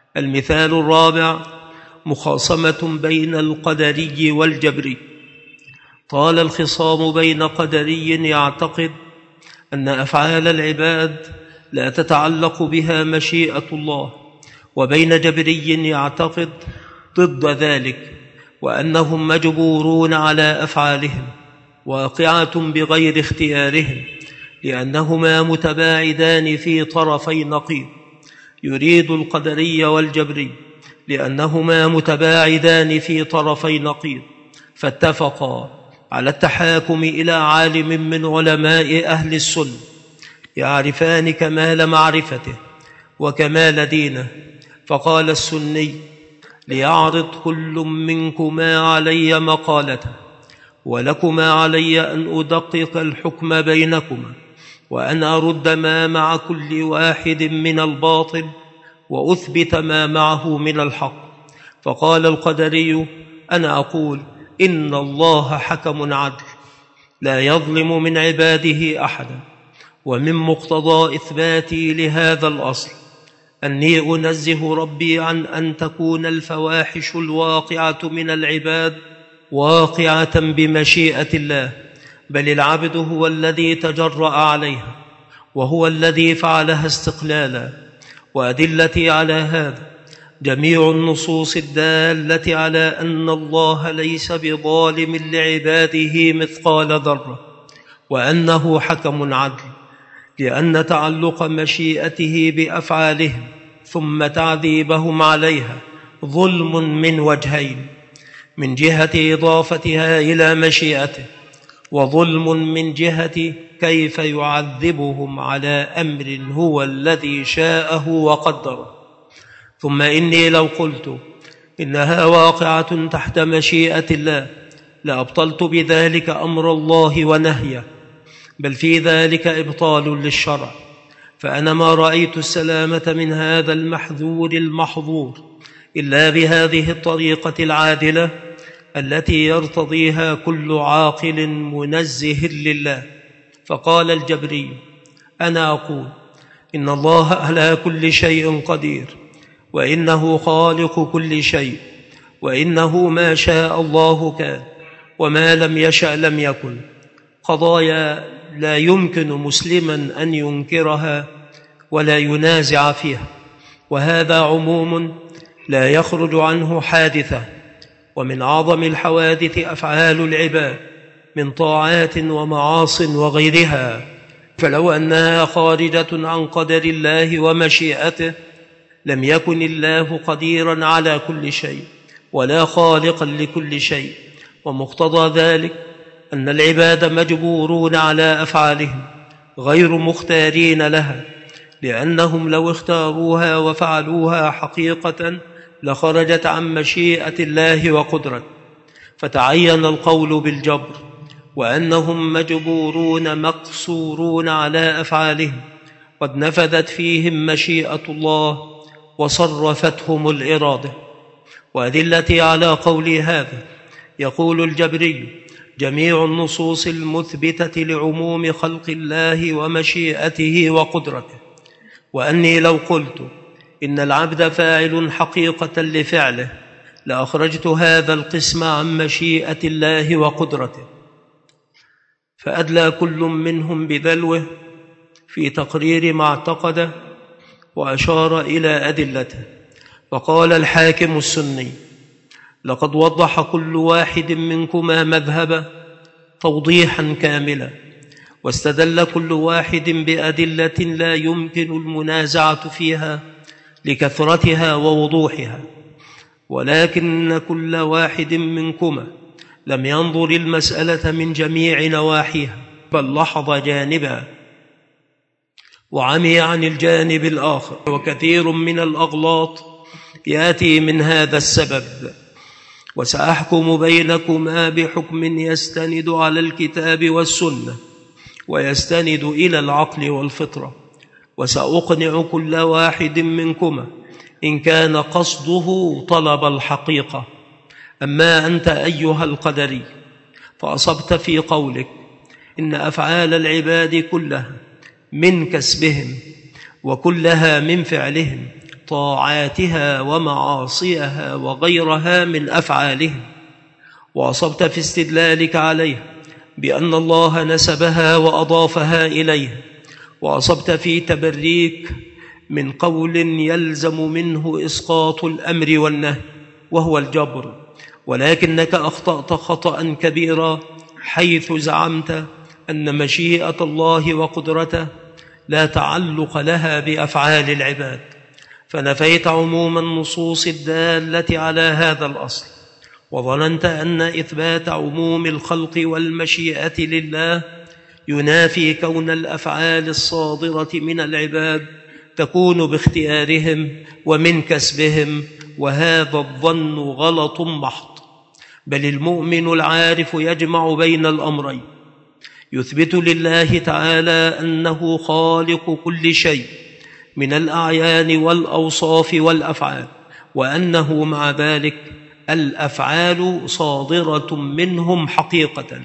المثال الرابع: مخاصمة بين القدري والجبري. طال الخصام بين قدري يعتقد أن أفعال العباد لا تتعلق بها مشيئة الله، وبين جبري يعتقد ضد ذلك، وأنهم مجبورون على أفعالهم واقعة بغير اختيارهم، لأنهما متباعدان في طرفي نقيض. يريد القدري والجبري لأنهما متباعدان في طرفي نقيض فاتفقا على التحاكم إلى عالم من علماء أهل السنة يعرفان كمال معرفته وكمال دينه، فقال السني: ليعرض كل منكما علي مقالته، ولكما علي أن أدقق الحكم بينكما، وأن أرد ما مع كل واحد من الباطل وأثبت ما معه من الحق. فقال القدري: أنا أقول إن الله حكم عدل لا يظلم من عباده أحدا، ومن مقتضى إثباتي لهذا الأصل أني أنزه ربي عن أن تكون الفواحش الواقعة من العباد واقعة بمشيئة الله، بل العبد هو الذي تجرأ عليها، وهو الذي فعلها استقلالا. وأدلتي على هذا جميع النصوص الدالة على أن الله ليس بظالم لعباده مثقال ذرة، وأنه حكم عدل، لأن تعلق مشيئته بأفعالهم ثم تعذيبهم عليها ظلم من وجهين: من جهة إضافتها إلى مشيئته، وظلم من جهة كيف يعذبهم على أمر هو الذي شاءه وقدره. ثم إني لو قلت إنها واقعة تحت مشيئة الله لأبطلت بذلك أمر الله ونهيه، بل في ذلك إبطال للشرع. فأنا ما رأيت السلامة من هذا المحذور المحظور إلا بهذه الطريقة العادلة التي يرتضيها كل عاقل منزه لله. فقال الجبري: أنا أقول إن الله على كل شيء قدير، وإنه خالق كل شيء، وإنه ما شاء الله كان، وما لم يشأ لم يكن. قضايا لا يمكن مسلما أن ينكرها ولا ينازع فيها، وهذا عموم لا يخرج عنه حادثة. ومن أعظم الحوادث أفعال العباد من طاعات ومعاص وغيرها، فلو أنها خارجة عن قدر الله ومشيئته لم يكن الله قديرا على كل شيء ولا خالقا لكل شيء. ومقتضى ذلك أن العباد مجبورون على أفعالهم غير مختارين لها، لأنهم لو اختاروها وفعلوها حقيقة لخرجت عن مشيئة الله وقدرته، فتعين القول بالجبر، وأنهم مجبورون مقصورون على أفعالهم، قد نفذت فيهم مشيئة الله وصرفتهم الإرادة. وأدلتي على قولي هذا: يقول الجبري: جميع النصوص المثبتة لعموم خلق الله ومشيئته وقدرته، وأني لو قلت إن العبد فاعل حقيقة لفعله لأخرجت هذا القسم عن مشيئة الله وقدرته. فأدلى كل منهم بذلوه في تقرير ما اعتقده وأشار إلى أدلته. وقال الحاكم السني: لقد وضح كل واحد منكما مذهبه توضيحا كاملا، واستدل كل واحد بأدلة لا يمكن المنازعة فيها لكثرتها ووضوحها، ولكن كل واحد منكما لم ينظر المسألة من جميع نواحيها، بل لحظ جانبا وعمي عن الجانب الآخر. وكثير من الأغلاط يأتي من هذا السبب. وسأحكم بينكما بحكم يستند على الكتاب والسنة ويستند إلى العقل والفطرة، وسأقنع كل واحد منكما إن كان قصده طلب الحقيقة. أما أنت أيها القدري فأصبت في قولك إن أفعال العباد كلها من كسبهم وكلها من فعلهم طاعاتها ومعاصيها وغيرها من أفعالهم، وأصبت في استدلالك عليها بأن الله نسبها وأضافها إليه، وأصبت في تبريك من قول يلزم منه إسقاط الأمر والنهي وهو الجبر، ولكنك أخطأت خطأ كبيرا حيث زعمت أن مشيئة الله وقدرته لا تعلق لها بأفعال العباد، فنفيت عموم النصوص الدالة على هذا الأصل، وظننت أن إثبات عموم الخلق والمشيئة لله ينافي كون الأفعال الصادرة من العباد تكون باختيارهم ومن كسبهم، وهذا الظن غلط محض. بل المؤمن العارف يجمع بين الأمرين، يثبت لله تعالى أنه خالق كل شيء من الأعيان والأوصاف والأفعال، وأنه مع ذلك الأفعال صادرة منهم حقيقة.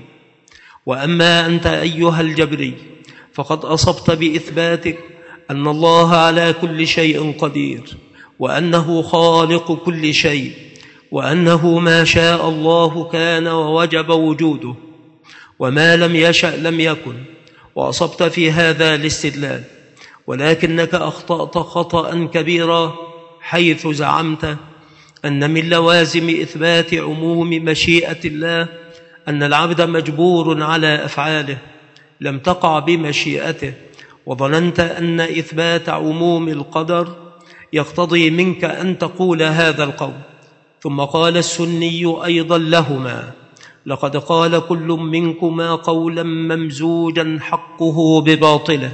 وأما أنت أيها الجبري فقد أصبت بإثباتك أن الله على كل شيء قدير، وأنه خالق كل شيء، وأنه ما شاء الله كان ووجب وجوده، وما لم يشأ لم يكن، وأصبت في هذا الاستدلال. ولكنك أخطأت خطأ كبيرا حيث زعمت أن من لوازم إثبات عموم مشيئة الله أن العبد مجبور على أفعاله لم تقع بمشيئته، وظننت أن إثبات عموم القدر يقتضي منك أن تقول هذا القول. ثم قال السني أيضا لهما: لقد قال كل منكما قولا ممزوجا حقه بباطله،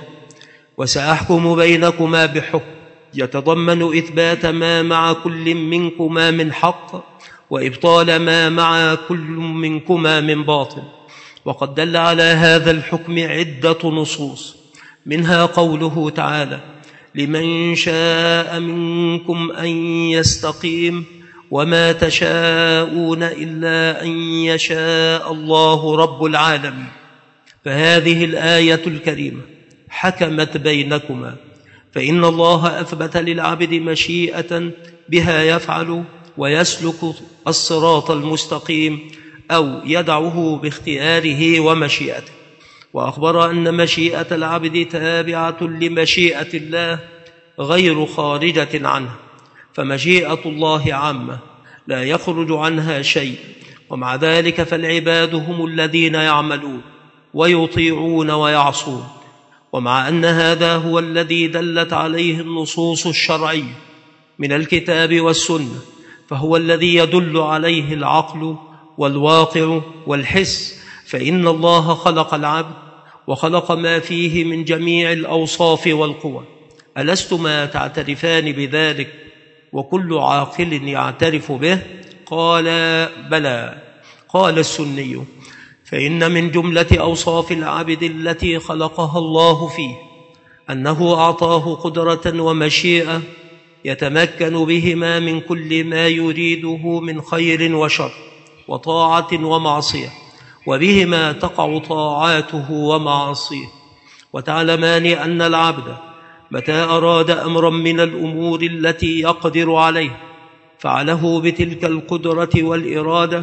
وسأحكم بينكما بحكم يتضمن إثبات ما مع كل منكما من حق وإبطال ما مع كل منكما من باطل. وقد دل على هذا الحكم عدة نصوص، منها قوله تعالى: لمن شاء منكم أن يستقيم وما تشاءون إلا أن يشاء الله رب العالمين. فهذه الآية الكريمة حكمت بينكما، فإن الله أثبت للعبد مشيئة بها يفعل ويسلك الصراط المستقيم أو يدعه باختياره ومشيئته، وأخبر أن مشيئة العبد تابعة لمشيئة الله غير خارجة عنها، فمشيئة الله عامة لا يخرج عنها شيء، ومع ذلك فالعباد هم الذين يعملون ويطيعون ويعصون. ومع أن هذا هو الذي دلت عليه النصوص الشرعية من الكتاب والسنة، فهو الذي يدل عليه العقل والواقع والحس، فإن الله خلق العبد وخلق ما فيه من جميع الأوصاف والقوى. ألستما تعترفان بذلك وكل عاقل يعترف به؟ قال: بلى. قال السني: فإن من جملة أوصاف العبد التي خلقها الله فيه أنه أعطاه قدرة ومشيئة يتمكن بهما من كل ما يريده من خير وشر وطاعة ومعصية، وبهما تقع طاعاته ومعاصيه. وتعلمان أن العبد متى أراد أمرا من الأمور التي يقدر عليه فعله بتلك القدرة والإرادة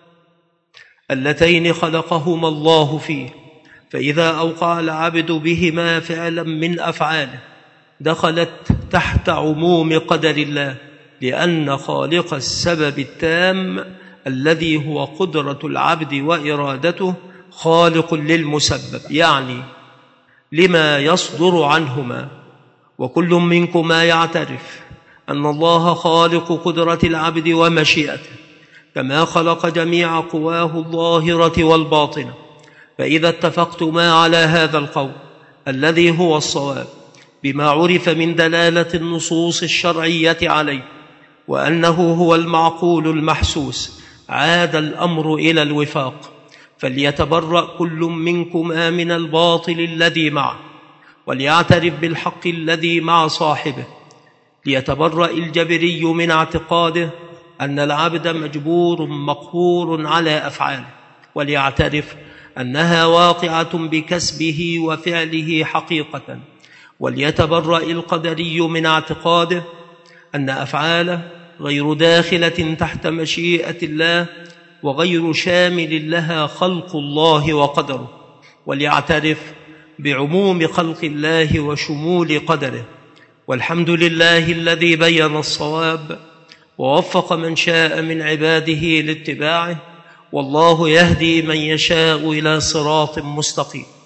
اللتين خلقهما الله فيه، فإذا أوقع العبد بهما فعلا من أفعاله دخلت تحت عموم قدر الله، لأن خالق السبب التام الذي هو قدرة العبد وإرادته خالق للمسبب، يعني لما يصدر عنهما. وكل منكما يعترف أن الله خالق قدرة العبد ومشيئته، كما خلق جميع قواه الظاهرة والباطنة. فإذا اتفقتما على هذا القول الذي هو الصواب بما عرف من دلالة النصوص الشرعية عليه، وأنه هو المعقول المحسوس، عاد الأمر إلى الوفاق، فليتبرأ كل منكما من الباطل الذي معه وليعترف بالحق الذي مع صاحبه. ليتبرأ الجبري من اعتقاده أن العبد مجبور مقهور على أفعاله، وليعترف أنها واقعة بكسبه وفعله حقيقة. وليتبرأ القدري من اعتقاده أن أفعاله غير داخلة تحت مشيئة الله وغير شامل لها خلق الله وقدره، وليعترف بعموم خلق الله وشمول قدره. والحمد لله الذي بين الصواب ووفق من شاء من عباده لاتباعه، والله يهدي من يشاء إلى صراط مستقيم.